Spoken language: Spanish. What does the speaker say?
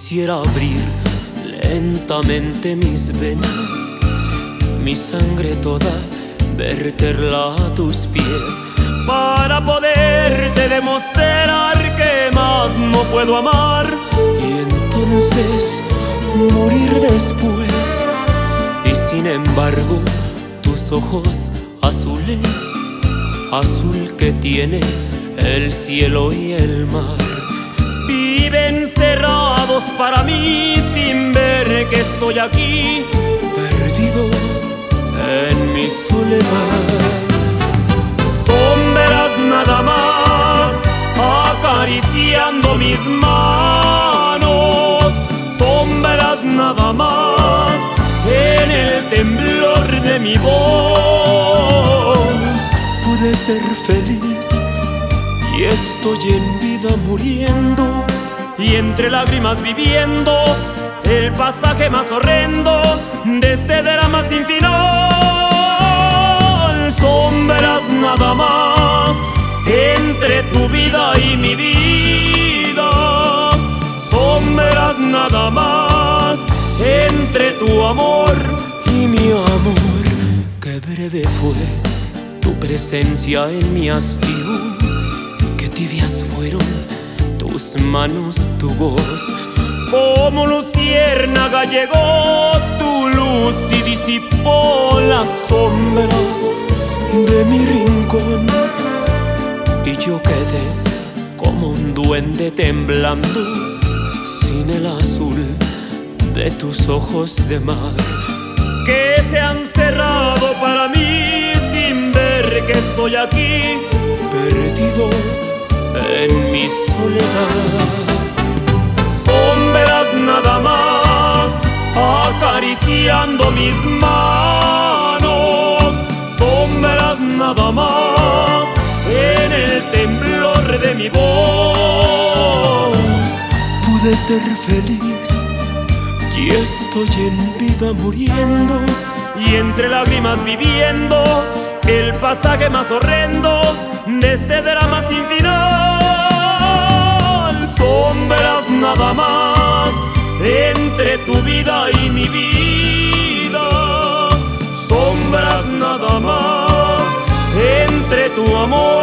Quisiera abrir lentamente mis venas, mi sangre toda, verterla a tus pies, para poderte demostrar que más no puedo amar, y entonces morir después. Y sin embargo, tus ojos azules, azul que tiene el cielo y el mar, viven cerrados para mí sin ver que estoy aquí, perdido en mi soledad. Sombras nada más acariciando mis manos, sombras nada más en el temblor de mi voz. Pude ser feliz y estoy en vida muriendo, y entre lágrimas viviendo el pasaje más horrendo de este drama sin final. Sombras nada más entre tu vida y mi vida, sombras nada más entre tu amor y mi amor. Qué breve fue tu presencia en mi hastío, qué tibias fueron tus manos, tu voz. Como luciérnaga llegó tu luz y disipó las sombras de mi rincón, y yo quedé como un duende temblando sin el azul de tus ojos de mar, que se han cerrado para mí sin ver que estoy aquí, perdido en mi soledad. Sombras nada más acariciando mis manos, sombras nada más en el temblor de mi voz. Pude ser feliz y estoy en vida muriendo, y entre lágrimas viviendo el pasaje más horrendo de este drama sin final. Sombras nada más entre tu vida y mi vida, sombras nada más entre tu amor